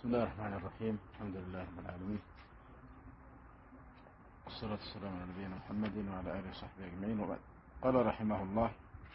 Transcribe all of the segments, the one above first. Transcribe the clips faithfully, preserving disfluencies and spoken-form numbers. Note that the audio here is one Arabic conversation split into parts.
الله الرحمن الرحيم. الحمد لله رب العالمين، والصلاة والسلام على نبينا محمد وعلى آله وصحبه أجمعين، وبعد. قال رحمه الله: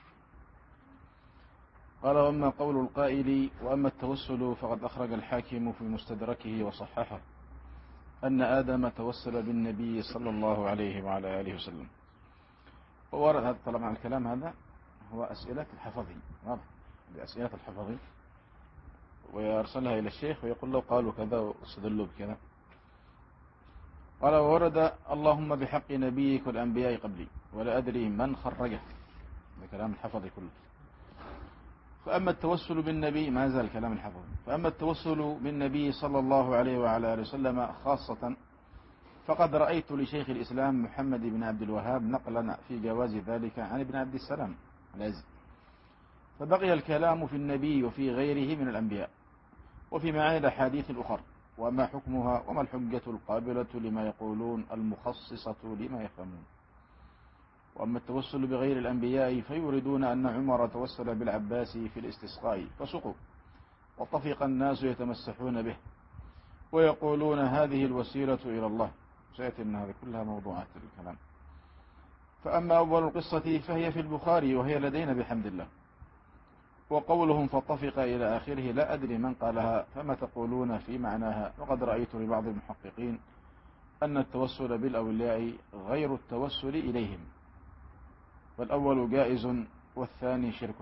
قال: وأما قول القائل وأما التوسل فقد أخرج الحاكم في مستدركه وصححه أن آدم توسل بالنبي صلى الله عليه وعلى آله وسلم. وورد هذا طبعا الكلام، هذا هو أسئلة الحفظي، واضح بأسئلة الحفظي، ويرسلها إلى الشيخ ويقول له قالوا كذا واستدلوا بكذا. قال: وورد اللهم بحق نبيك والأنبياء قبلي ولا أدري من خرجه. هذا كلام الحفظي كله. فأما التوسل بالنبي، ما زال كلام الحفظي، فأما التوسل بالنبي صلى الله عليه وعلى آله وسلم خاصة فقد رأيت لشيخ الإسلام محمد بن عبد الوهاب نقلا في جواز ذلك عن ابن عبد السلام العزي. فبقي الكلام في النبي وفي غيره من الأنبياء وفي معاني الأحاديث الأخرى، وما حكمها وما الحجة القابلة لما يقولون المخصصة لما يفهمون. وأما التوسل بغير الأنبياء فيوردون أن عمر توسل بالعباس في الاستسقاء فسقوا، وطفق الناس يتمسحون به ويقولون هذه الوسيلة إلى الله. سيأتي أن هذه كلها موضوعات الكلام. فأما أول القصة فهي في البخاري وهي لدينا بحمد الله. وقولهم فطفق إلى آخره لا أدري من قالها، فما تقولون في معناها؟ وقد رأيت لبعض المحققين أن التوسل بالأولياء غير التوسل إليهم، فالأول جائز والثاني شرك.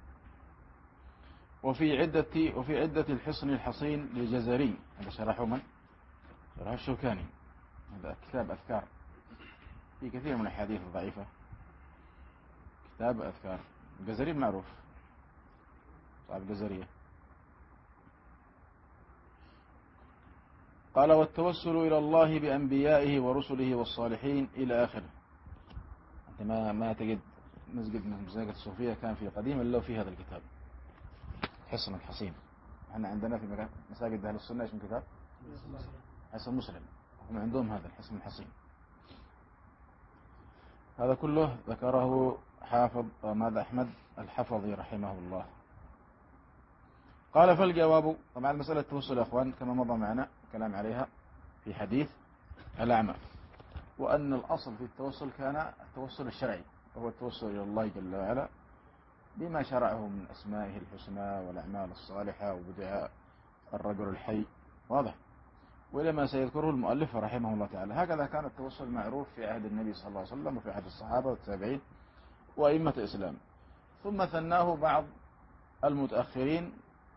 وفي عدة وفي عدة الحصن الحصين للجزري، هذا شرحه من؟ شرح الشوكاني، هذا كتاب أذكار في كثير من الحديث الضعيفة، كتاب أذكار. الجزري معروف، صاحب الجزرية. قال: والتوسل إلى الله بأنبيائه ورسله والصالحين إلى آخره. أنت ما ما تجد مسجد من مساجد الصوفية كان في قديم إلا في هذا الكتاب حصن الحصين. احنا عندنا في مساجد أهل السنة ايش من كتاب؟ حصن مسلم، هم عندهم هذا الحصن الحصين. هذا كله ذكره حافظ ماذا أحمد الحفظي رحمه الله. قال: فالجواب، طبعا مسألة التوسل يا أخوان كما مضى معنا كلام عليها في حديث الأعمى، وأن الأصل في التوسل كان التوسل الشرعي، وهو التوسل إلى الله جل وعلا بما شرعه من أسمائه الحسنى والأعمال الصالحة وبدعاء الرجل الحي، واضح، ولما سيذكره المؤلف رحمه الله تعالى. هكذا كان التوسل معروف في عهد النبي صلى الله عليه وسلم وفي عهد الصحابة والتابعين وأئمة الإسلام. ثم ثناه بعض المتأخرين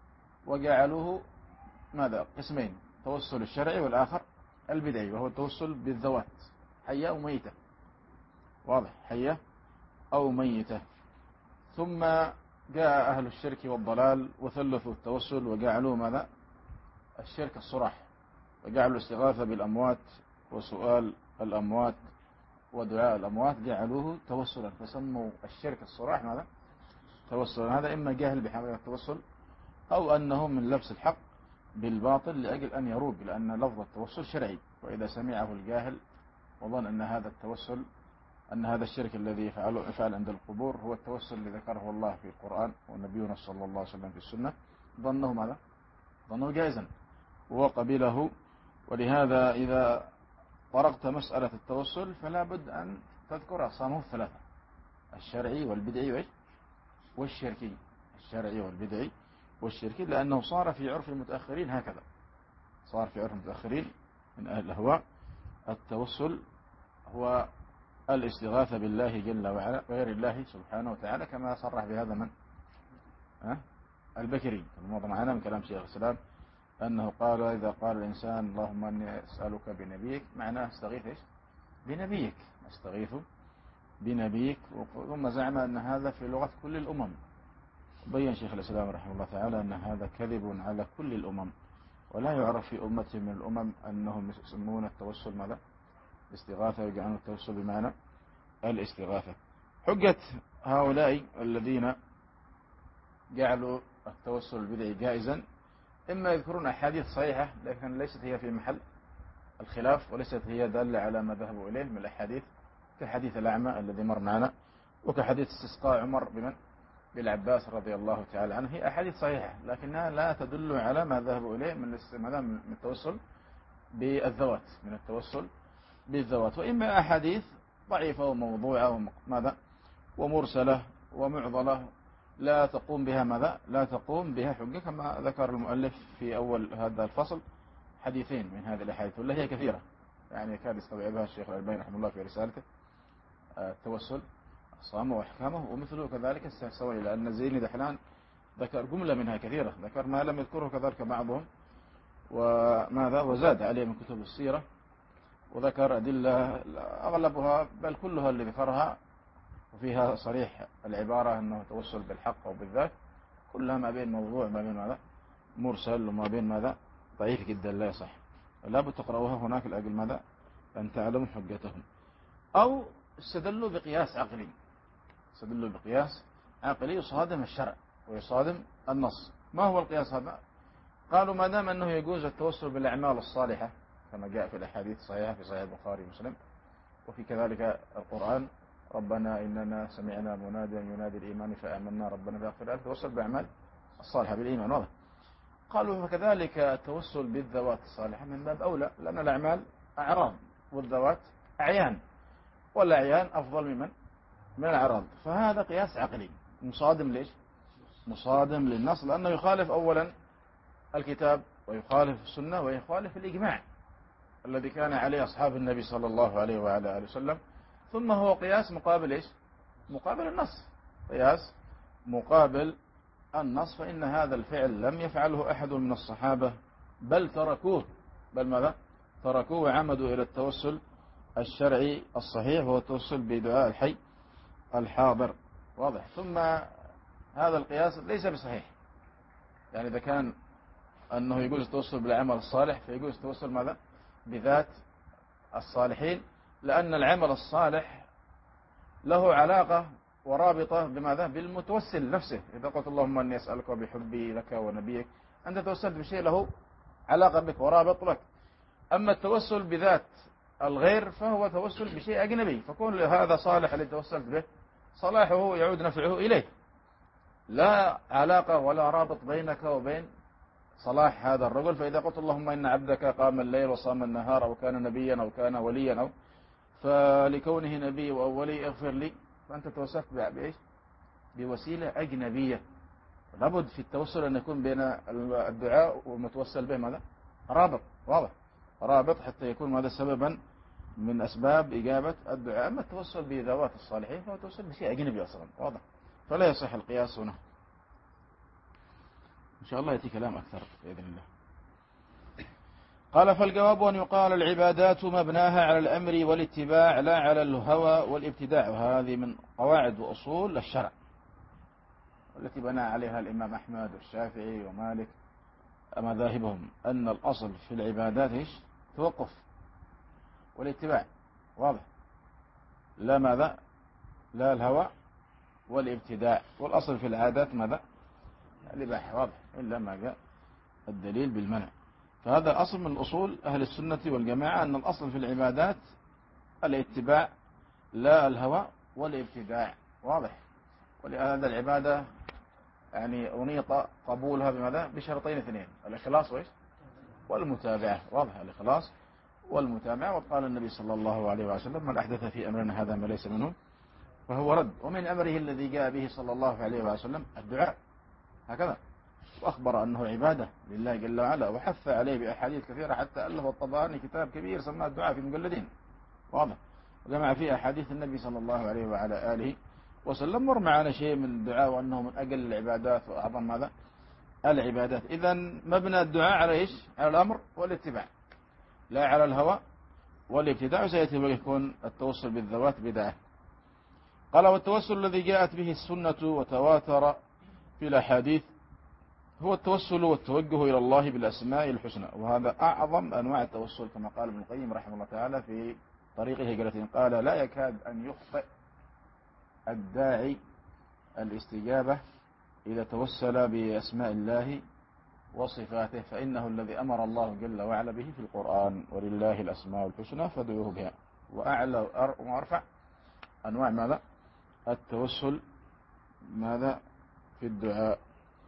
وجعلوه ماذا؟ قسمين: التوسل الشرعي والآخر البدعي، وهو التوسل بالذوات، حية أو ميتة، واضح، حية أو ميتة. ثم جاء أهل الشرك والضلال وثلثوا التوسل وجعلوه ماذا؟ الشرك الصراح، وجعلوا الاستغاثة بالأموات وسؤال الأموات ودعاء الأموات جعلوه توسلا، فسموا الشرك الصراح ماذا؟ توسلا. هذا إما جاهل بحقيقة التوسل أو أنه من لبس الحق بالباطل لأجل أن يروج، لأن لفظ التوسل شرعي، وإذا سمعه الجاهل وظن أن هذا التوسل أن هذا الشرك الذي يفعله يفعل عند القبور هو التوسل الذي ذكره الله في القرآن ونبينا صلى الله عليه وسلم في السنة، ظنه ماذا؟ ظنه جائزا وقبله. ولهذا إذا طرقت مسألة التوسل فلا بد أن تذكر أقسامه الثلاثة: الشرعي والبدعي والشركي، الشرعي والبدعي والشركي، لأنه صار في عرف المتأخرين هكذا، صار في عرف المتأخرين من أهل الأهواء التوسل هو الاستغاثة بالله جل وعلا غير الله سبحانه وتعالى، كما صرح بهذا من أه؟ البكري الموضوع معنا من كلام شيخ الإسلام، أنه قال: إذا قال الإنسان اللهم أني أسألك بنبيك، معناه استغيث إيش؟ بنبيك، استغيث بنبيك. ثم زعم أن هذا في لغة كل الأمم. بين شيخ الإسلام رحمه الله تعالى أن هذا كذب على كل الأمم، ولا يعرف في أمة من الأمم أنهم يسمون التوسل ماذا؟ الاستغاثة، ويجعلون التوسل بمعنى الاستغاثة. حجة هؤلاء الذين جعلوا التوسل البدعي جائزا، إما يذكرون أحاديث صحيحة لكن ليست هي في محل الخلاف وليست هي دالة على ما ذهبوا إليه من الأحاديث، كحديث الأعمى الذي مر معنا، وكحديث استسقاء عمر بمن؟ بالعباس رضي الله تعالى عنه هي أحاديث صحيحة، لكنها لا تدل على ما ذهبوا إليه من من التوسل بالذوات، من التوسل بالذوات، وإما أحاديث ضعيفة وموضوعة وماذا ومرسلة ومعضلة لا تقوم بها ماذا لا تقوم بها حجة، كما ذكر المؤلف في أول هذا الفصل حديثين من هذه الأحاديث، ولا هي كثيرة يعني كاد يستوعبها الشيخ الألباني رحمه الله في رسالته التوسل الصامة وأحكامه، ومثله كذلك السهسوي، لأن الزيني دحلان ذكر جملة منها كثيرة، ذكر ما لم يذكره كذلك بعضهم وماذا وزاد عليه من كتب السيرة، وذكر أدلة أغلبها بل كلها اللي ذكرها وفيها صريح العبارة أنه توسل بالحق أو بالذات، كلها ما بين موضوع ما بين ماذا مرسل وما بين ماذا ضعيف جدا لا يصح، لا بد تقرأوها هناك لأجل ماذا أن تعلموا حجتهم. أو استدلوا بقياس عقلي، استدلوا بقياس عقلي يصادم الشرع ويصادم النص. ما هو القياس هذا؟ قالوا ما دام أنه يجوز التوسل بالأعمال الصالحة كما جاء في الأحاديث الصحيحة في صحيح البخاري ومسلم، وفي كذلك القرآن ربنا إننا سمعنا مناديا ينادي الإيمان فآمنا ربنا فاغفر لنا، توسل بالأعمال الصالحة بالإيمان واضح. قالوا فكذلك التوسل بالذوات الصالحة من باب أولى، لأن الأعمال أعراض والذوات أعيان، والأعيان أفضل ممن من الأعراض، فهذا قياس عقلي مصادم ليش مصادم للنص، لأنه يخالف أولا الكتاب ويخالف السنة ويخالف الإجماع الذي كان عليه أصحاب النبي صلى الله عليه وعلى آله وسلم، ثم هو قياس مقابل إيش مقابل النص، قياس مقابل النص، فإن هذا الفعل لم يفعله أحد من الصحابة بل تركوه، بل ماذا تركوه وعمدوا إلى التوسل الشرعي الصحيح وهو التوسل بدعاء الحي الحاضر واضح. ثم هذا القياس ليس بصحيح، يعني إذا كان أنه يجوز التوسل بالعمل الصالح فيجوز التوسل ماذا بذات الصالحين، لأن العمل الصالح له علاقة ورابطة بماذا بالمتوسل نفسه. إذا قلت اللهم أني أسألك وبحبي لك ونبيك، أنت توسلت بشيء له علاقة بك ورابط لك. أما التوسل بذات الغير فهو توسل بشيء أجنبي، فكون هذا صالح الذي توسلت به صلاحه يعود نفعه إليه، لا علاقة ولا رابط بينك وبين صلاح هذا الرجل. فإذا قلت اللهم إن عبدك قام الليل وصام النهار أو كان نبيا أو كان وليا أو فلكونه نبي أو ولي اغفر لي، فأنت توسلت بإيش بوسيلة أجنبية. لابد في التوسل أن يكون بين الدعاء والمتوسل به ماذا رابط واضح، رابط حتى يكون هذا سببا من أسباب إجابة الدعاء. أما التوسل بذوات الصالحين فهو توسل بشيء أجنبي أصلا واضح، فلا يصح القياس هنا. إن شاء الله يأتي كلام أكثر بإذن الله. قال فالجواب أن يقال العبادات مبناها على الأمر والاتباع لا على الهوى والابتداع، وهذه من قواعد وأصول الشرع والتي بنى عليها الإمام أحمد والشافعي ومالك مذاهبهم، أن الأصل في العبادات إيش توقف والاتباع واضح، لا ماذا لا الهوى والابتداع، والأصل في العادات ماذا الإباحة واضح، إلا ما جاء الدليل بالمنع. فهذا أصل من أصول أهل السنة والجماعة، أن الأصل في العبادات الاتباع لا الهوى والابتداع واضح. ولهذا العبادة يعني أنيط قبولها بماذا بشرطين اثنين، الإخلاص وإيش والمتابعة واضح، الإخلاص والمتابعة. وقال النبي صلى الله عليه وسلم من أحدث في أمرنا هذا ما ليس منه فهو رد. ومن أمره الذي جاء به صلى الله عليه وسلم الدعاء هكذا، وأخبر أنه عبادة لله جل وعلا، وحث عليه بأحاديث كثيرة، حتى ألف الطبراني كتاب كبير سماه الدعاء في مجلدين واضح، وجمع فيه أحاديث النبي صلى الله عليه وعلى آله وسلم. مر معنا شيء من الدعاء وأنه من أقل العبادات وأعظم ماذا العبادات. إذن مبنى الدعاء على إيش على الأمر والاتباع لا على الهوى والابتداع، وسيأتي ويكون التوسل بالذوات بدعة. قال والتوسل الذي جاءت به السنة وتواتر في الأحاديث هو التوسل والتوجه إلى الله بالأسماء الحسنى، وهذا أعظم أنواع التوسل كما قال ابن القيم رحمه الله تعالى في طريق هجرته، قال لا يكاد أن يخطئ الداعي الاستجابة إذا توسل بأسماء الله وصفاته، فإنه الذي أمر الله جل وعلا به في القرآن ولله الأسماء الحسنى فادعوه بها. وأعلى وأرفع أنواع ماذا التوسل ماذا في الدعاء.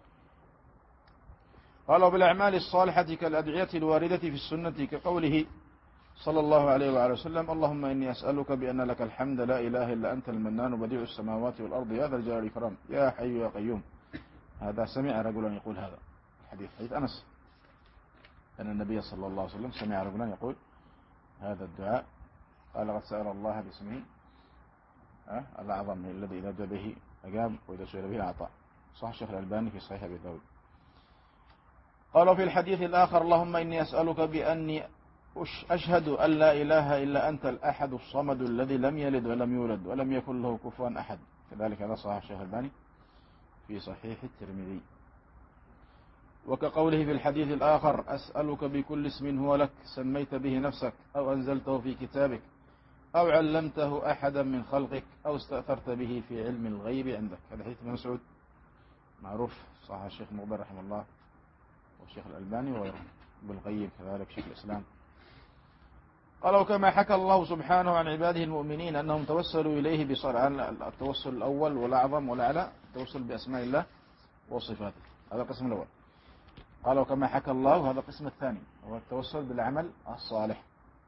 قالوا بالأعمال الصالحة كالأدعية الواردة في السنة كقوله صلى الله عليه وعلى وسلم اللهم إني أسألك بأن لك الحمد لا إله إلا أنت المنان بديع السماوات والأرض يا ذا الجلال والإكرام يا حي يا قيوم. هذا سمع رجلا يقول هذا الحديث، حديث أنس أن النبي صلى الله عليه وسلم سمع رجلا يقول هذا الدعاء، قال قد سأل الله باسمه الأعظم الذي إذا دعا به أجاب وإذا سئل به أعطى. صح الشيخ الألباني في صحيح أبي داود. قالوا في الحديث الآخر اللهم إني أسألك بأني أشهد أن لا إله إلا أنت الأحد الصمد الذي لم يلد ولم يولد ولم يكن له كفوا أحد. كذلك هذا صحيح الشيخ الألباني في صحيح الترمذي. وكقوله في الحديث الآخر أسألك بكل اسم هو لك سميت به نفسك أو أنزلته في كتابك أو علمته أحدا من خلقك أو استأثرت به في علم الغيب عندك. هذا حديث ابن مسعود معروف، صحيح الشيخ مقبل رحمه الله والشيخ الألباني وغيره، بالقيم كذلك شيخ الإسلام. قالوا كما حكى الله سبحانه عن عباده المؤمنين أنهم توسلوا إليه بصلاة، التوسل الأول والأعظم والأعلى التوسل بأسماء الله وصفاته، هذا القسم الأول. قالوا كما حكى الله، هذا القسم الثاني هو التوسل بالعمل الصالح،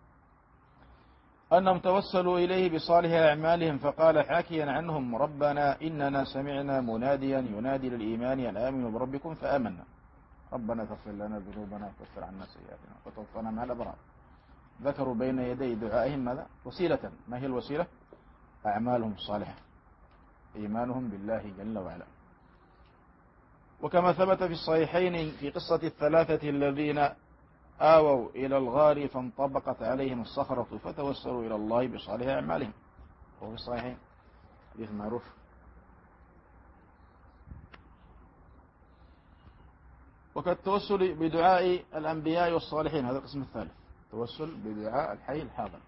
أنهم توسلوا إليه بصالح أعمالهم فقال حاكيا عنهم ربنا إننا سمعنا مناديا ينادي للإيمان أن آمنوا بربكم فآمنا ربنا تغفر لنا ذنوبنا وكفر عنا سيئاتنا وتوفنا مع الأبرار. ذكروا بين يدي دعائهم ماذا؟ وسيلة. ما هي الوسيلة؟ أعمالهم الصالحة، إيمانهم بالله جل وعلا. وكما ثبت في الصحيحين في قصة الثلاثة الذين آووا إلى الغار فانطبقت عليهم الصخرة فتوسلوا إلى الله بصالح أعمالهم، وفي الصحيحين حديث معروف. وكالتوسل بدعاء الأنبياء والصالحين، هذا القسم الثالث، التوسل بدعاء الحي الحاضر.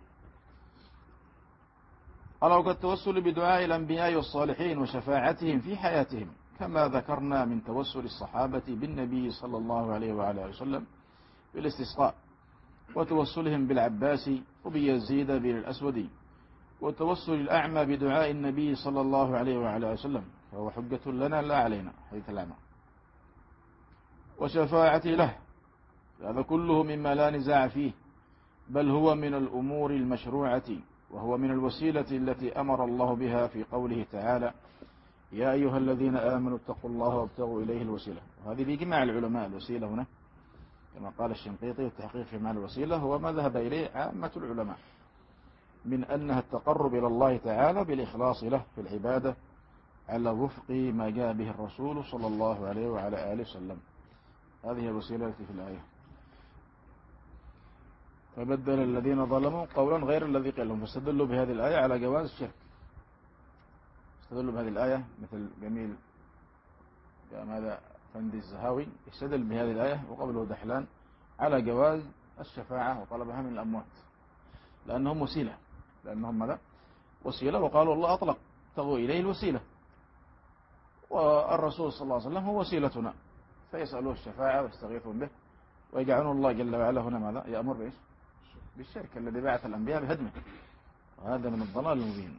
قالوا كالتوسل بدعاء الأنبياء والصالحين وشفاعتهم في حياتهم كما ذكرنا من توسل الصحابة بالنبي صلى الله عليه وعلى وسلم بالاستسقاء، وتوسلهم بالعباس وبيزيد بن الأسود، وتوسل الأعمى بدعاء النبي صلى الله عليه وعلى وسلم فهو حجة لنا لا علينا حديث الأعمى، وشفاعة له، هذا كله مما لا نزاع فيه، بل هو من الأمور المشروعة، وهو من الوسيلة التي أمر الله بها في قوله تعالى يا أيها الذين آمنوا اتقوا الله وابتغوا إليه الوسيلة. وهذه بإجماع العلماء الوسيلة هنا كما قال الشنقيطي والتحقيق في معنى الوسيلة هو ما ذهب إليه عامة العلماء من أنها التقرب إلى الله تعالى بالإخلاص له في العبادة على وفق ما جاء به الرسول صلى الله عليه وعلى آله وسلم. هذه الوسيلة التي في الآية. فبدل الذين ظلموا قولا غير الذي قيل لهم، فاستدلوا بهذه الآية على جواز الشرك. استدلوا بهذه الآية مثل جميل ماذا فندي الزهاوي استدل بهذه الآية وقبله دحلان على جواز الشفاعة وطلبها من الأموات لأنهم وسيلة، لأنهم ماذا؟ وسيلة، وقالوا الله أطلق ابتغوا إليه الوسيلة، والرسول صلى الله عليه وسلم هو وسيلتنا، فيسألوه الشفاعة ويستغيثون به ويجعلون الله جل وعلا هنا ماذا؟ يأمر بإيش؟ بالشرك الذي بعث الأنبياء بهدمه، وهذا من الضلال المبين.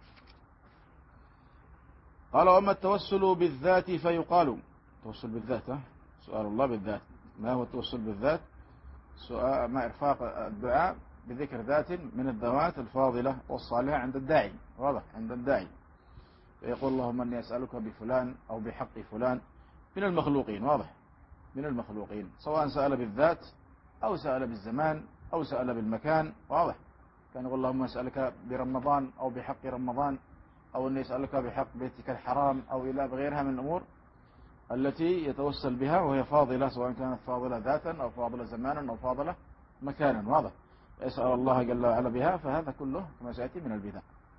قال وأما التوسل بالذات فيقال التوسل بالذات، سؤال الله بالذات. ما هو التوسل بالذات؟ سؤال ما إرفاق الدعاء بذكر ذات من الذوات الفاضلة والصالحة عند الداعي، واضح عند الداعي، فيقول اللهم أني أسألك بفلان أو بحق فلان من المخلوقين، واضح من المخلوقين، سواء سأل بالذات أو سأل بالزمان أو سأل بالمكان، واضح. كان يقول اللهم أسألك برمضان أو بحق رمضان، أو أني أسألك بحق بيتك الحرام، أو إلى بغيرها من الأمور التي يتوسل بها وهي فاضلة، سواء كانت فاضلة ذاتا أو فاضلة زمانا أو فاضلة مكانا، واضح. يسأل الله جل وعلا بها، فهذا كله كما سيأتي من البدع.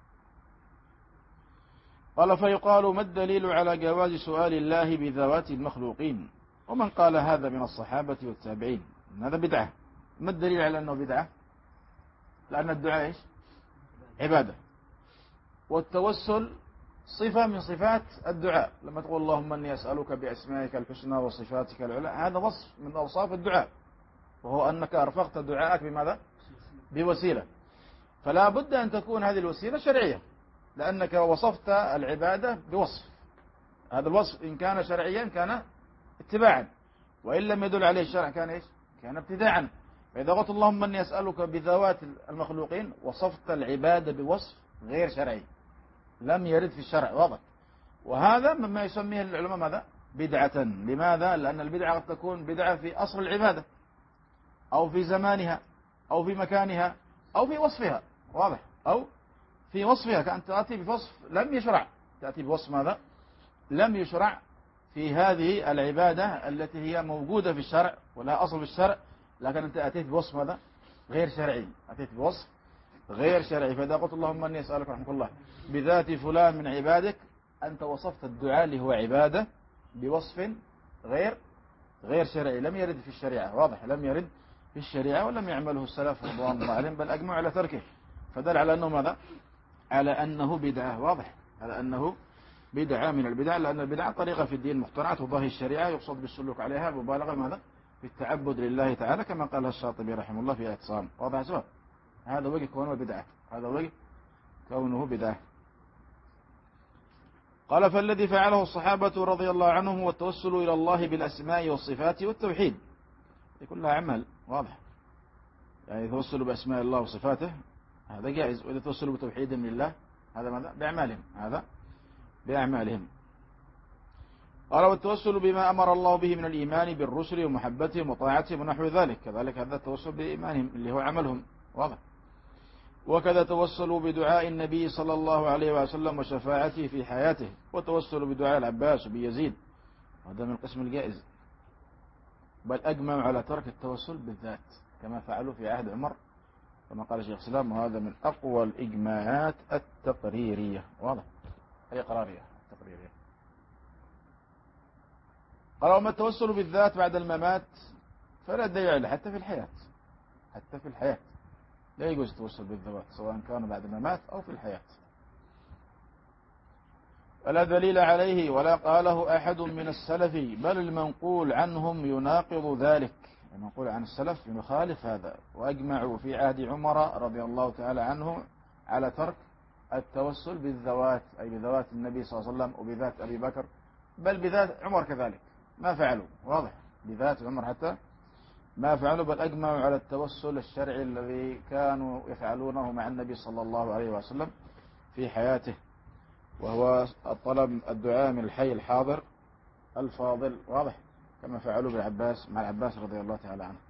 قال فيقال ما الدليل على جواز سؤال الله بذوات المخلوقين؟ ومن قال هذا من الصحابة والتابعين هذا بدعة. ما الدليل على أنه بدعة؟ لأن الدعاء إيش؟ عبادة، والتوسل صفة من صفات الدعاء. لما تقول اللهم أني أسألك بأسمائك الحسنى وصفاتك العلى، هذا وصف من أوصاف الدعاء، وهو أنك أرفقت دعاءك بماذا؟ بوسيلة. فلا بد أن تكون هذه الوسيلة شرعية، لأنك وصفت العبادة بوصف، هذا الوصف إن كان شرعيا كان اتباعا، وإن لم يدل عليه الشرع كان إيش؟ كان ابتداعا. فإذا قلت اللهم أني أسألك بذوات المخلوقين وصفت العبادة بوصف غير شرعي لم يرد في الشرع، واضح. وهذا مما يسميه العلماء ماذا؟ بدعة. لماذا؟ لأن البدعة قد تكون بدعة في أصل العبادة أو في زمانها أو في مكانها أو في وصفها، واضح، أو في وصفها، كأن تأتي بوصف لم يشرع، تأتي بوصف ماذا؟ لم يشرع في هذه العبادة التي هي موجودة في الشرع ولا أصل في الشرع، لكن أنت أتيت بوصف ماذا؟ غير شرعي، أتيت بوصف غير شرعي. فإذا قلت اللهم أني أسألك رحمك الله بذات فلان من عبادك، أنت وصفت الدعاء اللي هو عبادة بوصف غير غير شرعي لم يرد في الشريعة، واضح، لم يرد في الشريعة ولم يعمله السلف رضوان الله عليهم، بل أجمعوا على تركه، فدل على أنه ماذا؟ على أنه بدعة، واضح، على أنه بدعة من البدع، لأن البدعة طريقة في الدين مخترعة تضاهي الشريعة يقصد بالسلوك عليها مبالغة ماذا؟ في التعبد لله تعالى، كما قال الشاطبي رحمه الله في اعتصام، واضح سواء. هذا وجه كونه بدعة، هذا وجه كونه بدعة. قال فالذي فعله الصحابة رضي الله عنهم هو التوسل إلى الله بالأسماء والصفات والتوحيد، كلها عمل، واضح، يعني يتوسل بأسماء الله وصفاته هذا جائز، وإذا توسلوا بتوحيد من الله هذا ماذا؟ بأعمالهم، هذا بأعمالهم. قال والتوسل بما أمر الله به من الإيمان بالرسل ومحبتهم وطاعتهم ونحو ذلك، كذلك هذا التوسل بإيمانهم اللي هو عملهم، واضح. وكذا توسلوا بدعاء النبي صلى الله عليه وسلم وشفاعته في حياته، وتوسلوا بدعاء العباس وبيزيد، وهذا من القسم الجائز، بل أجمعوا على ترك التوسل بالذات كما فعلوا في عهد عمر كما قال شيخ الإسلام، وهذا من أقوى الإجماعات التقريرية، واضح، أي قرارية تقريرية. قال وما التوسل بالذات بعد الممات فلا داعي له حتى في الحياة، حتى في الحياة لا يجوز التوسل بالذوات سواء كان بعد الممات أو في الحياة، ولا دليل عليه ولا قاله أحد من السلف، بل المنقول عنهم يناقض ذلك، المنقول عن السلف يخالف هذا، وأجمعوا في عهد عمر رضي الله تعالى عنه على ترك التوسل بالذوات، أي بذوات النبي صلى الله عليه وسلم وبذات أبي بكر، بل بذات عمر كذلك ما فعلوا، واضح، بذات عمر حتى ما فعلوا، بل أجمعوا على التوسل الشرعي الذي كانوا يفعلونه مع النبي صلى الله عليه وسلم في حياته، وهو الطلب الدعاء من الحي الحاضر الفاضل، واضح، كما فعلوا بالعباس مع العباس رضي الله تعالى عنه.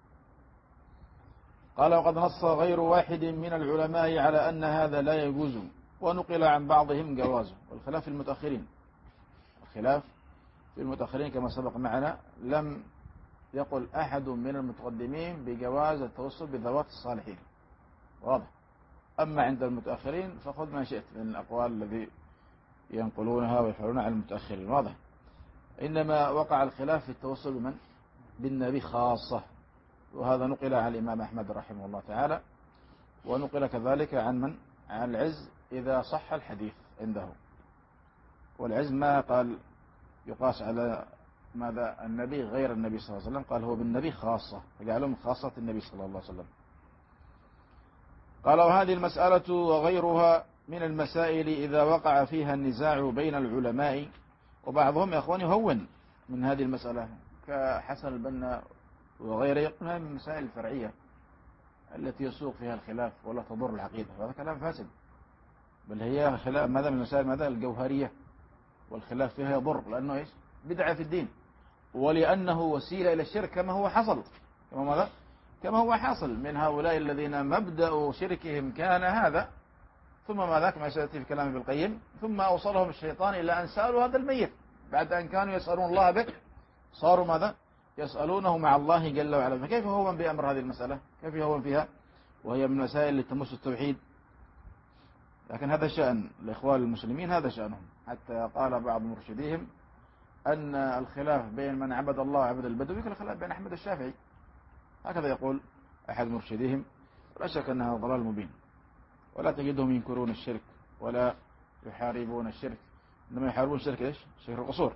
قال وقد نص غير واحد من العلماء على أن هذا لا يجوز، ونقل عن بعضهم جوازه، والخلاف في المتأخرين، الخلاف في المتأخرين كما سبق معنا، لم يقل أحد من المتقدمين بجواز التوسل بذوات الصالحين، واضح. أما عند المتأخرين فخذ ما شئت من الأقوال الذي ينقلونها ويفعلونها على المتأخرين، واضح. إنما وقع الخلاف في التوسل بمن؟ بالنبي خاصة، وهذا نقل عن الإمام أحمد رحمه الله تعالى، ونقل كذلك عن من؟ عن العز إذا صح الحديث عنده، والعز ما قال يقاس على ماذا؟ النبي غير النبي صلى الله عليه وسلم، قال هو بالنبي خاصة، فجعله من خاصة النبي صلى الله عليه وسلم. قال وهذه المسألة وغيرها من المسائل إذا وقع فيها النزاع بين العلماء، وبعضهم يا أخوان يهون من هذه المسألة كحسن البنا وغيره، يقولها من المسائل الفرعية التي يسوق فيها الخلاف ولا تضر العقيدة، وهذا كلام فاسد، بل هي خلاف ماذا من المسائل ماذا الجوهرية، والخلاف فيها يضر لأنه إيش؟ بدعة في الدين، ولأنه وسيلة إلى الشرك كما هو حصل، كما ماذا؟ كما هو حاصل من هؤلاء الذين مبدأ شركهم كان هذا، ثم ماذا كما سيأتي في كلام ابن القيم، ثم أوصلهم الشيطان إلى أن سألوا هذا الميت بعد أن كانوا يسألون الله به، صاروا ماذا؟ يسألونه مع الله جل وعلا. فكيف هو من بأمر هذه المسألة؟ كيف هو فيها وهي من المسائل اللي تمس التوحيد؟ لكن هذا شأن الإخوان المسلمين، هذا شأنهم، حتى قال بعض مرشديهم أن الخلاف بين من عبد الله وعبد البدوي كالخلاف بين أحمد الشافعي، هكذا يقول أحد مرشديهم، ولا شك أنها ضلال مبين، ولا تجدهم ينكرون الشرك ولا يحاربون الشرك، إنما يحاربون الشرك إيش؟ شرك القصور.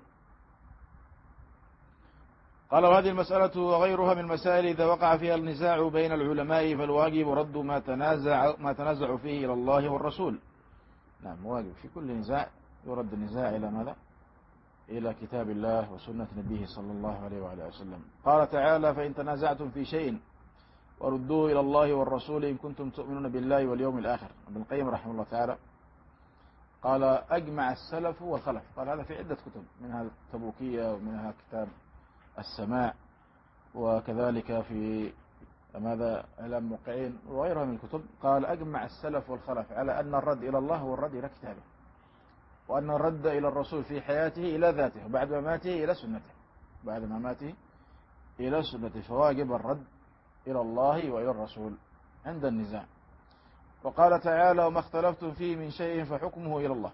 قال وهذه المسألة وغيرها من المسائل إذا وقع فيها النزاع بين العلماء فالواجب رد ما تنازع ما تنازع فيه إلى الله والرسول. نعم، واجب في كل نزاع يرد النزاع إلى ماذا؟ إلى كتاب الله وسنة نبيه صلى الله عليه وعلى وسلم. قال تعالى: فإن تنازعتم في شيء وردوه إلى الله والرسول إن كنتم تؤمنون بالله واليوم الآخر. ابن القيم رحمه الله تعالى قال: أجمع السلف والخلف. قال هذا في عدة كتب، منها التبوكية ومنها كتاب السماع، وكذلك في ماذا إعلام الموقعين وغيرها من الكتب. قال: أجمع السلف والخلف على أن الرد إلى الله هو الرد إلى كتابه، وأن الرد إلى الرسول في حياته إلى ذاته، وبعد مماته إلى سنته، بعد مماته إلى سنته، فواجب الرد إلى الله وإلى الرسول عند النزاع. وقال تعالى: وما اختلفتم فيه من شيء فحكمه إلى الله.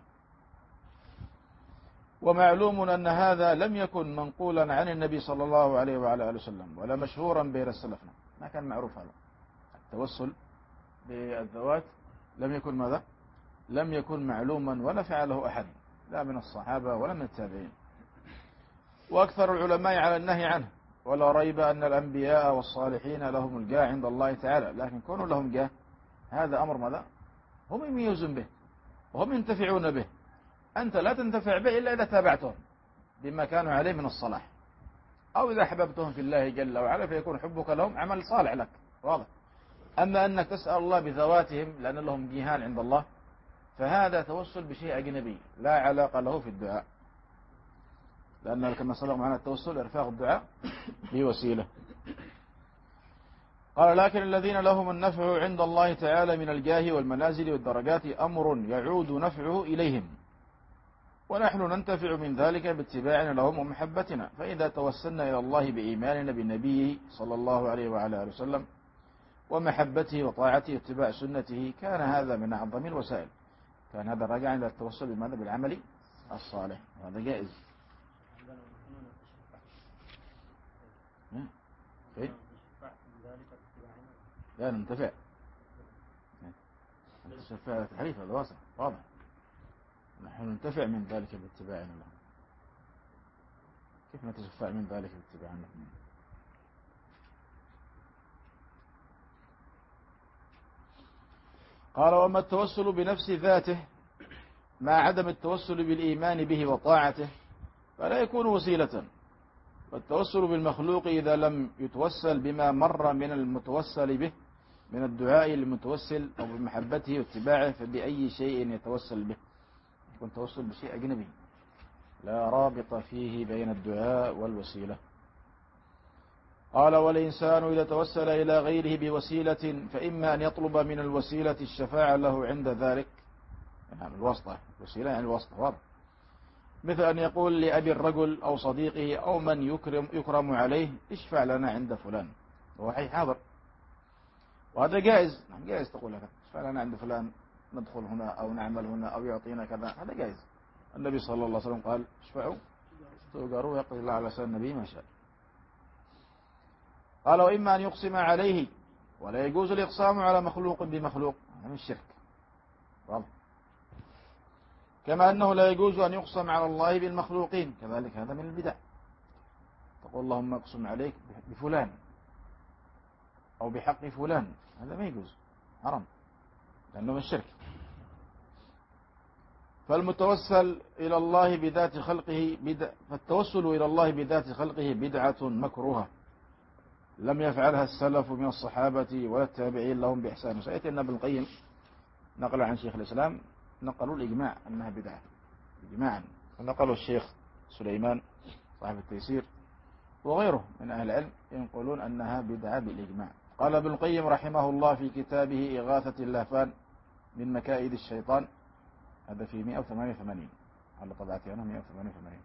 ومعلوم أن هذا لم يكن منقولا عن النبي صلى الله عليه وعلى آله وسلم ولا مشهورا بين سلفنا، ما كان معروف هذا التوسل بالذوات، لم يكن ماذا؟ لم يكن معلوما ولا فعله أحد، لا من الصحابة ولا من التابعين. وأكثر العلماء على النهي عنه، ولا ريب أن الأنبياء والصالحين لهم الجاه عند الله تعالى، لكن كونوا لهم جاه هذا أمر ماذا؟ هم يميزون به وهم ينتفعون به، أنت لا تنتفع به إلا إذا تابعتهم بما كانوا عليه من الصلاح، أو إذا حببتهم في الله جل وعلا فيكون حبك لهم عمل صالح لك، واضح. أما أنك تسأل الله بذواتهم لأن لهم جيهان عند الله، فهذا توسل بشيء أجنبي لا علاقة له في الدعاء، لأن كما سبق معنا التوسل إرفاق الدعاء بوسيلة. قال: لكن الذين لهم النفع عند الله تعالى من الجاه والمنازل والدرجات أمر يعود نفعه إليهم، ونحن ننتفع من ذلك باتباعنا لهم ومحبتنا. فإذا توسلنا إلى الله بإيماننا بالنبي صلى الله عليه وعلى آله وسلم ومحبته وطاعته واتباع سنته، كان هذا من أعظم الوسائل. كان هذا راجع إلى التوسل بماذا؟ بالعمل الصالح، وهذا جائز. إيه؟ لا ننتفع، ننتفع تحريف، هذا واضح واضح. نحن ننتفع من ذلك باتباعنا لهم. كيف نتشفع من ذلك باتباعنا لهم؟ قال: وما التوسل بنفس ذاته مع عدم التوسل بالإيمان به وطاعته فلا يكون وسيلة. والتوسل بالمخلوق إذا لم يتوسل بما مر من المتوسل به من الدعاء للمتوسل أو بمحبته واتباعه، فبأي شيء يتوسل به؟ يكون توسل بشيء أجنبي لا رابط فيه بين الدعاء والوسيلة. قال: والإنسان إذا توسل إلى غيره بوسيلة فإما أن يطلب من الوسيلة الشفاعة له عند ذلك، يعني الواسطة، وسيلة يعني الواسطة، واضح. مثل أن يقول لأبي الرجل أو صديقه أو من يكرم, يكرم عليه: اشفع لنا عند فلان، وهو حي حاضر، وهذا جائز. جائز تقول لك اشفع لنا عند فلان، ندخل هنا أو نعمل هنا أو يعطينا كذا، هذا جائز. النبي صلى الله عليه وسلم قال: اشفعوا تؤجروا يقضي الله على لسان النبي ما شاء. قال: وإما أن يقسم عليه، ولا يجوز الإقسام على مخلوق بمخلوق، هذا من الشرك، واضح. كما أنه لا يجوز أن يقسم على الله بالمخلوقين، كذلك هذا من البدع. تقول اللهم اقسم عليك بفلان أو بحق فلان، هذا ما يجوز، حرام، لأنه من الشرك. فالمتوسل إلى الله بذات خلقه بدع، فالتوسل إلى الله بذات خلقه بدعة مكروهة لم يفعلها السلف من الصحابة ولا التابعين لهم بإحسان. سيأتي أن ابن القيم نقل عن شيخ الإسلام، نقلوا الإجماع أنها بدعة إجماعا، ونقلوا الشيخ سليمان صاحب التيسير وغيره من أهل العلم ينقلون أنها بدعة بالإجماع. قال ابن القيم رحمه الله في كتابه إغاثة اللهفان من مكائد الشيطان، هذا في مئة وثمانية وثمانين على طبعتي أنا مئة وثمانية وثمانين: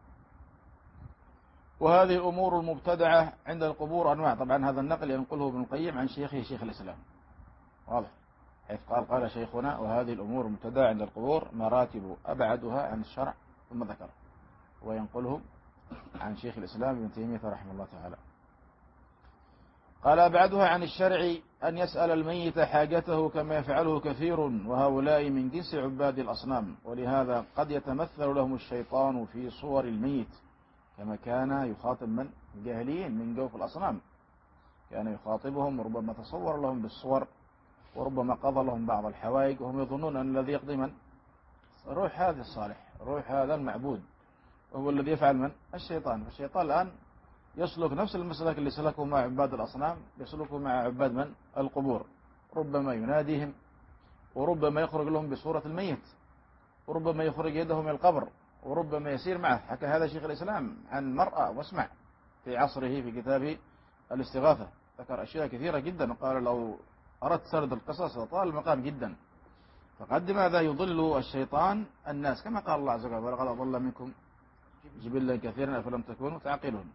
وهذه الأمور المبتدعة عند القبور أنواع. طبعا هذا النقل ينقله ابن القيم عن شيخه شيخ الإسلام، واضح، حيث قال قال شيخنا: وهذه الأمور المبتدعة عند القبور مراتب أبعدها عن الشرع، ثم ذكر وينقله عن شيخ الإسلام ابن تيمية رحمه الله تعالى. قال: أبعدها عن الشرع أن يسأل الميت حاجته كما يفعله كثير، وهؤلاء من جنس عباد الأصنام، ولهذا قد يتمثل لهم الشيطان في صور الميت، كما كان يخاطب من الجاهليين من جوف الأصنام، كان يخاطبهم وربما تصور لهم بالصور، وربما قضى لهم بعض الحوائج، وهم يظنون أن الذي يقضي من روح هذا الصالح، روح هذا المعبود، هو الذي يفعل من؟ الشيطان. فالشيطان الآن يسلك نفس المسلك اللي سلكه مع عباد الأصنام يسلكه مع عباد من؟ القبور. ربما يناديهم، وربما يخرج لهم بصورة الميت، وربما يخرج يده من القبر، وربما يسير معه. حكى هذا شيخ الإسلام عن مرأة واسمع في عصره في كتاب الاستغاثة، ذكر أشياء كثيرة جدا، قال لو أردت سرد القصص لطال المقام جدا. فقد ماذا يضل الشيطان الناس كما قال الله عز وجل: ولقد أضل منكم جبلا كثيرا أفلم تكونوا تعقلون.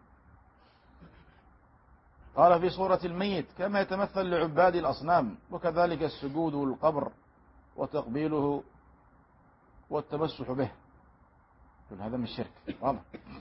قال في صورة الميت كما يتمثل لعباد الأصنام، وكذلك السجود والقبر وتقبيله والتمسح به، كل هذا من الشرك واضح.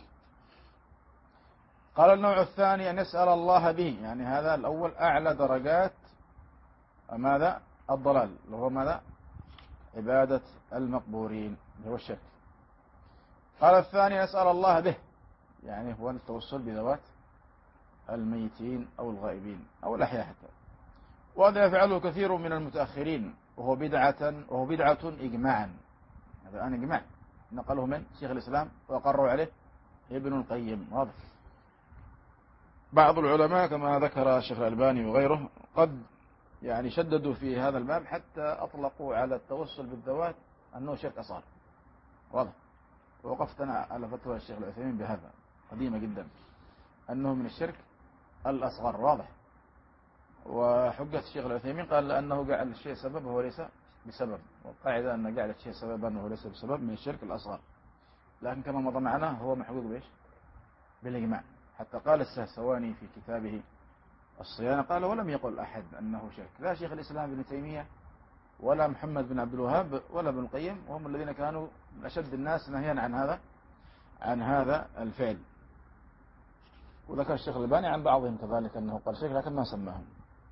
قال النوع الثاني أن يسأل الله به، يعني هذا الأول أعلى درجات ماذا؟ الضلال، اللي هو ماذا؟ عبادة المقبورين، اللي هو الشرك. قال الثاني يسأل الله به، يعني هو التوسل بذوات الميتين أو الغائبين أو الأحياء حتى. وهذا يفعله كثير من المتأخرين، وهو بدعة وهو بدعة إجماعا. هذا الآن إجماع نقله من شيخ الإسلام وأقروا عليه ابن القيم واضح. بعض العلماء كما ذكر الشيخ الألباني وغيره قد يعني شددوا في هذا الباب حتى أطلقوا على التوسل بالذوات أنه شرك أصغر واضح. ووقفت أنا على فتوى الشيخ العثيمين بهذا قديمة جدا أنه من الشرك الأصغر واضح. وحجة الشيخ العثيمين قال لأنه جعل الشيء سبب وهو ليس بسبب، والقاعدة أن جعل الشيء سببا وهو ليس بسبب من الشرك الأصغر. لكن كما مضى معنا هو محجوج بإيش؟ بالإجماع. حتى قال السهسواني في كتابه الصيانة قال: ولم يقل أحد أنه شرك، لا شيخ الإسلام ابن تيمية ولا محمد بن عبد الوهاب ولا ابن القيم، وهم الذين كانوا من أشد الناس نهيا عن هذا عن هذا الفعل. وذكر الشيخ الألباني عن بعضهم كذلك أنه قال شرك لكن ما سماهم.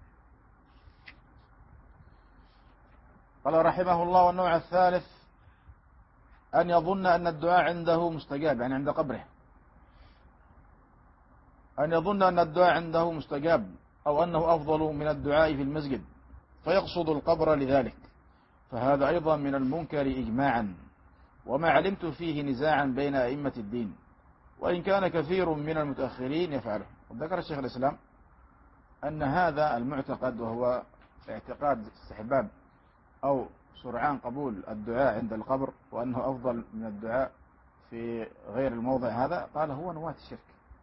قال رحمه الله: والنوع الثالث أن يظن أن الدعاء عنده مستجاب، يعني عند قبره، أن يظن أن الدعاء عنده مستجاب أو أنه أفضل من الدعاء في المسجد فيقصد القبر لذلك، فهذا أيضا من المنكر إجماعا، وما علمت فيه نزاعا بين أئمة الدين، وإن كان كثير من المتأخرين يفعله. وذكر الشيخ الإسلام أن هذا المعتقد وهو اعتقاد استحباب أو سرعان قبول الدعاء عند القبر وأنه أفضل من الدعاء في غير الموضع هذا، قال هو نواة الشرك،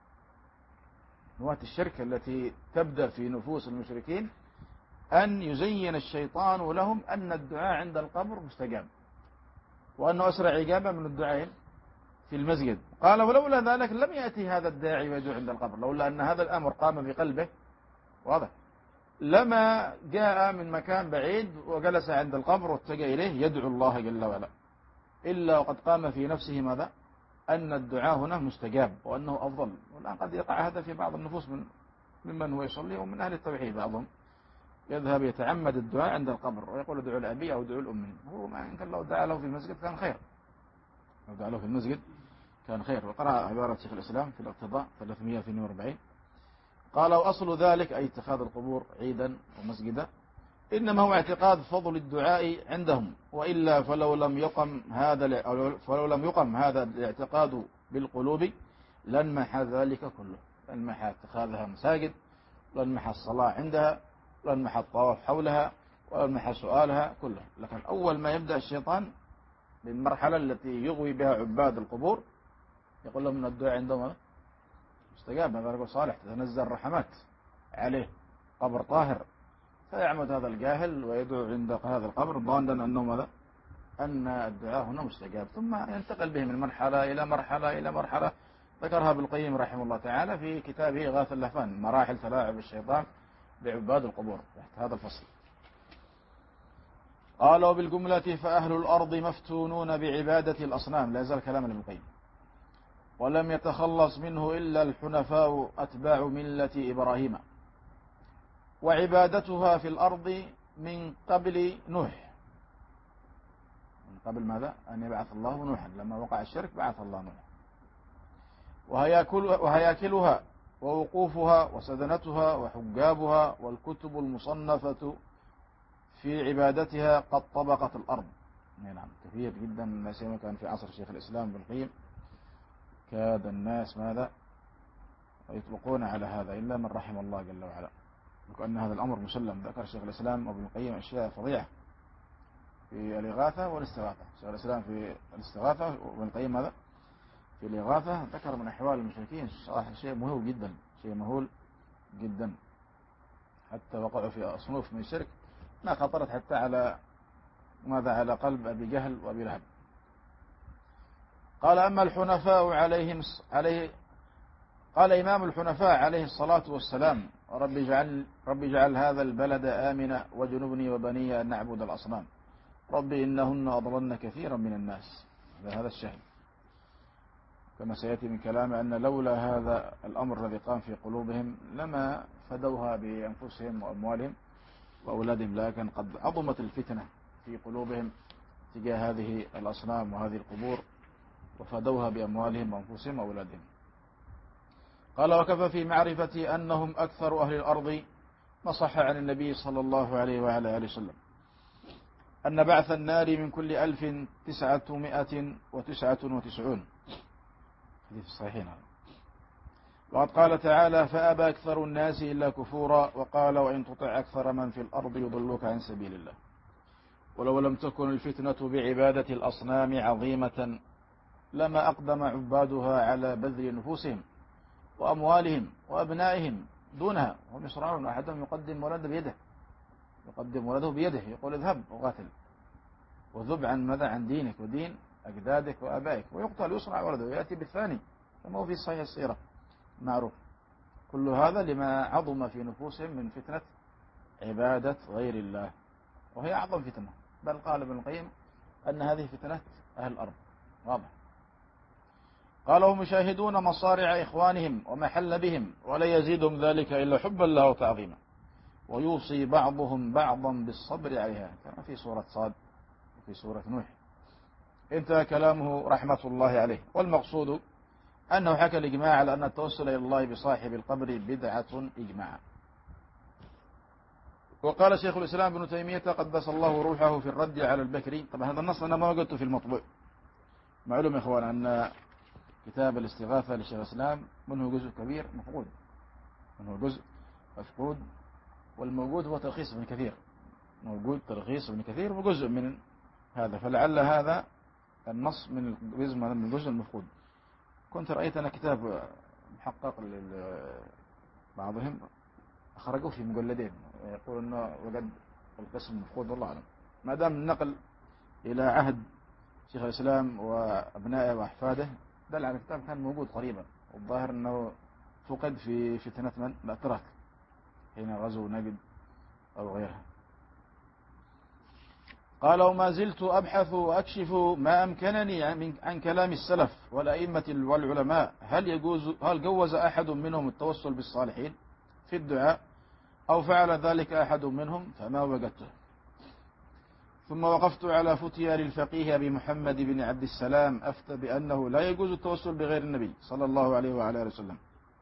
نواة الشرك التي تبدأ في نفوس المشركين أن يزين الشيطان لهم أن الدعاء عند القبر مستجاب، وأنه أسرع إجابة من الدعاء في المسجد. قال: ولولا ذلك لم يأتي هذا الداعي ويدعو عند القبر، لولا أن هذا الأمر قام بقلبه واضح لما جاء من مكان بعيد وجلس عند القبر واتجه إليه يدعو الله جل وعلا، إلا وقد قام في نفسه ماذا؟ أن الدعاء هنا مستجاب وأنه أفضل. والآن قد يقع هذا في بعض النفوس من ممن هو يصلي ومن أهل التوحيد، بعضهم يذهب يتعمد الدعاء عند القبر ويقول ادعو لأبي أو ادعو لأمي. هو ما يمكن لو دعا له في المسجد كان خير، لو دعا له في المسجد كان خير. وقرأ عبارة شيخ الإسلام في الاقتضاء ثلاثمائة واثنين وأربعين قال: وأصل ذلك أي اتخاذ القبور عيدا ومسجدا إنما هو اعتقاد فضل الدعاء عندهم، وإلا فلو لم يقم هذا فلو لم يقم هذا الاعتقاد بالقلوب لانمح ذلك كله، لانمح اتخاذها مساجد، لانمح الصلاة عندها، لانمح الطواف حولها، ولانمح سؤالها كله. لكن أول ما يبدأ الشيطان بالمرحلة التي يغوي بها عباد القبور يقول لهم من الدعاء عندهم مستجاب، هذا يقول صالح تتنزل الرحمات عليه قبر طاهر، فيعمد هذا الجاهل ويدعو عند هذا القبر ظانا أنه ماذا؟ أن الدعاء هنا مستجاب، ثم ينتقل به من مرحلة إلى مرحلة إلى مرحلة ذكرها ابن القيم رحمه الله تعالى في كتابه إغاثة اللهفان، مراحل تلاعب الشيطان بعباد القبور، تحت هذا الفصل. قالوا بالجملة: فأهل الأرض مفتونون بعبادة الأصنام، لا يزال كلام ابن القيم، ولم يتخلص منه إلا الحنفاء أتباع ملة إبراهيم، وعبادتها في الأرض من قبل نوح، من قبل ماذا؟ أن يبعث الله نوحا، لما وقع الشرك بعث الله نوحا. وهياكلها ووقوفها وسدنتها وحجابها والكتب المصنفة في عبادتها قد طبقت الأرض. نعم كثير جدا، ما سيما كان في عصر شيخ الإسلام ابن القيم كاد الناس ماذا ويطلقون على هذا إلا من رحم الله جل وعلا، وكأن هذا الأمر مسلم. ذكر شيخ الإسلام وابن القيم أشياء فظيعة في الإغاثة والاستغاثة. شيخ الإسلام في الاستغاثة وابن القيم هذا في الإغاثة ذكر من أحوال المشركين صراحة شيء مهول جدا، شيء مهول جدا، حتى وقعوا في أصنوف من الشرك ما خطرت حتى على ماذا على قلب أبي جهل وأبي لهب. قال أما الحنفاء عليهم عليه قال إمام الحنفاء عليه الصلاة والسلام رب اجعل رب اجعل هذا البلد آمنا واجنبني وبني أن نعبد الأصنام رب إنهن أضللن كثيرا من الناس. هذا الشهد كما سيأتي من كلامه أن لولا هذا الأمر الذي قام في قلوبهم لما فدوها بأنفسهم وأموالهم وأولادهم، لكن قد عظمت الفتنة في قلوبهم تجاه هذه الأصنام وهذه القبور وفدوها بأموالهم وأنفسهم وأولادهم. قال وكفى في معرفة أنهم أكثر أهل الأرض ما صح عن النبي صلى الله عليه وعلى آله وسلم أن بعث النار من كل ألف تسعمائة وتسعة وتسعون حديث الصحيحين. وقد قال تعالى فأبى أكثر الناس إلا كفورا وقال وإن تطع أكثر من في الأرض يضلوك عن سبيل الله ولو لم تكن الفتنة بعبادة الأصنام عظيمة لما أقدم عبادها على بذل نفوسهم وأموالهم وأبنائهم دونها. هم يصرعون أحدهم يقدم ولده بيده يقدم ولده بيده يقول اذهب وقاتل وذب عن ماذا عن دينك ودين أجدادك وأبائك ويقتل يصرع ولده ويأتي بالثاني كما هو في صحيح السيرة معروف. كل هذا لما عظم في نفوسهم من فتنة عبادة غير الله، وهي أعظم فتنة، بل قال ابن القيم أن هذه فتنة أهل الأرض واضح. قال هم يشاهدون مصارع إخوانهم ومحل بهم ولا يزيدهم ذلك إلا حبا له وتعظيما ويوصي بعضهم بعضا بالصبر عليها كما في سورة صاد وفي سورة نوح. انتهى كلامه رحمة الله عليه. والمقصود أنه حكى الإجماع على أن التوسل إلى الله بصاحب القبر بدعة إجماعا. وقال شيخ الإسلام ابن تيمية قدس الله روحه في الرد على البكري. طبعا هذا النص أنا ما وجدته في المطبوع. معلوم يا إخوان أن كتاب الاستغاثة لشيخ الإسلام منه جزء كبير مفقود منه جزء مفقود والموجود هو تلخيص ابن كثير موجود تلخيص ابن كثير وجزء من هذا، فلعل هذا النص من الجزء من الجزء المفقود. كنت رأيت أنا كتاب محقق لبعضهم أخرجوه في مجلدين يقول أنه وجد القسم المفقود والله أعلم. ما دام النقل إلى عهد شيخ الإسلام وأبنائه وأحفاده دل على الكتاب كان موجود قريبا، والظاهر أنه فقد في فتنة من الأتراك حين غزوا نجد أو غيرها. قال وما زلت أبحث وأكشف ما أمكنني عن كلام السلف والأئمة والعلماء هل يجوز هل جوز أحد منهم التوسل بالصالحين في الدعاء أو فعل ذلك أحد منهم فما وجدته. ثم وقفت على فتيا للفقيه أبي محمد بن عبد السلام أفتى بأنه لا يجوز التوسل بغير النبي صلى الله عليه وعلى آله وسلم،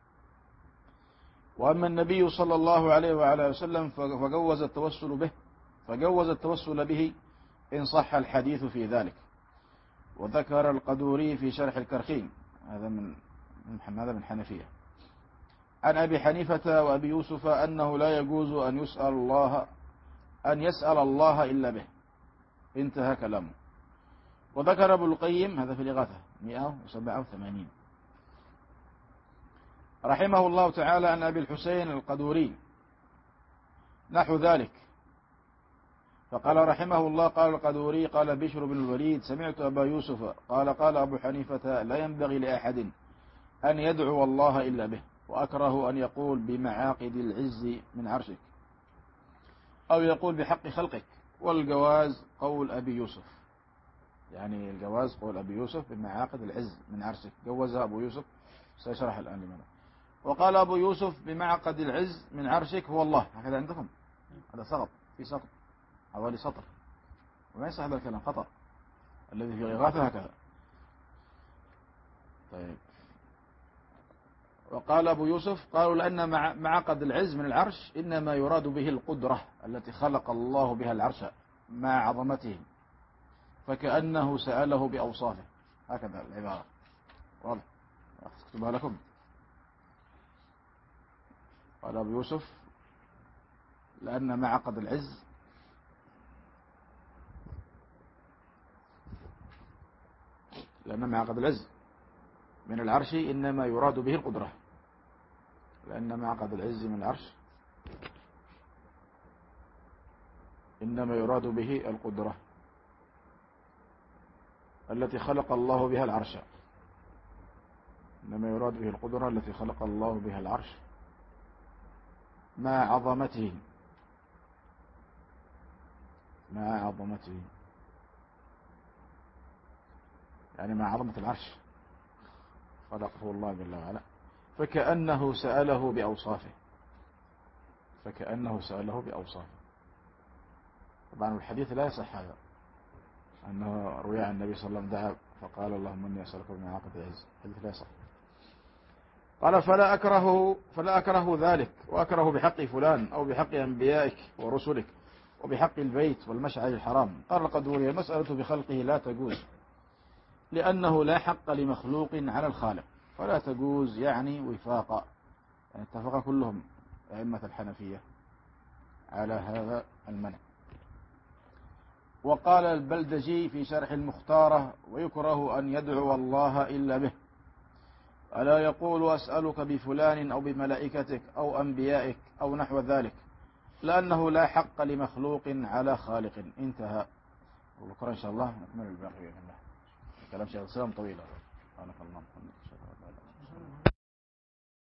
وأما النبي صلى الله عليه وعلى آله وسلم فجوز التوسل به فجوز التوسل به إن صح الحديث في ذلك. وذكر القدوري في شرح الكرخين هذا من هذا من حنفية عن أبي حنيفة وأبي يوسف أنه لا يجوز أن يسأل الله أن يسأل الله إلا به. انتهى كلامه. وذكر ابن القيم هذا في الإغاثة مئة وسبعة وثمانين رحمه الله تعالى عن أبي الحسين القدوري نحو ذلك، فقال رحمه الله قال القدوري قال بشر بن الوليد سمعت أبا يوسف قال قال أبو حنيفة لا ينبغي لأحد أن يدعو الله إلا به، وأكره أن يقول بمعاقد العز من عرشك أو يقول بحق خلقك. والجواز قول أبي يوسف، يعني الجواز قول أبي يوسف بمعاقد العز من عرشك جوزها أبو يوسف سيشرح الآن لماذا. وقال أبو يوسف بمعقد العز من عرشك هو الله. هكذا عندكم هذا سقط في سقط حوالي سطر وما يصح هذا الكلام خطأ الذي في غيغاثة هكذا. طيب. وقال أبو يوسف قالوا لأن معقد العز من العرش إنما يراد به القدرة التي خلق الله بها العرش مع عظمته فكأنه سأله بأوصافه. هكذا العبارة واضح. أكتبها لكم. قال أبو يوسف لأن معقد العز لأن معقد العز من العرش إنما يراد به القدرة، لأن معقد العز من العرش إنما يراد به القدرة التي خلق الله بها العرش، إنما يراد به القدرة التي خلق الله بها العرش مع عظمته مع عظمته يعني مع عظمة العرش خلقه الله جل وعلا، فكأنه سأله بأوصافه فكأنه سأله بأوصافه. طبعا الحديث لا يصح هذا، أنه روي عن النبي صلى الله عليه وسلم دعا فقال اللهم إني أسألك بمعاقد العز، الحديث لا يصح. قال فلا أكره فلا أكره ذلك، وأكره بحق فلان أو بحق أنبيائك ورسلك وبحق البيت والمشعر الحرام. قال القدوري المسألة بخلقه لا تجوز، لأنه لا حق لمخلوق على الخالق، فلا تجوز يعني وفاقا، يعني اتفق كلهم أئمة الحنفية على هذا المنع. وقال البلدجي في شرح المختارة ويكره أن يدعو الله إلا به، ألا يقول أسألك بفلان أو بملائكتك أو أنبيائك أو نحو ذلك، لأنه لا حق لمخلوق على خالق. انتهى. وبكرة إن شاء الله نكمل الباقي بإذن الله. كلام شيخ الإسلام طويل. سبحانك اللهم وبحمدك.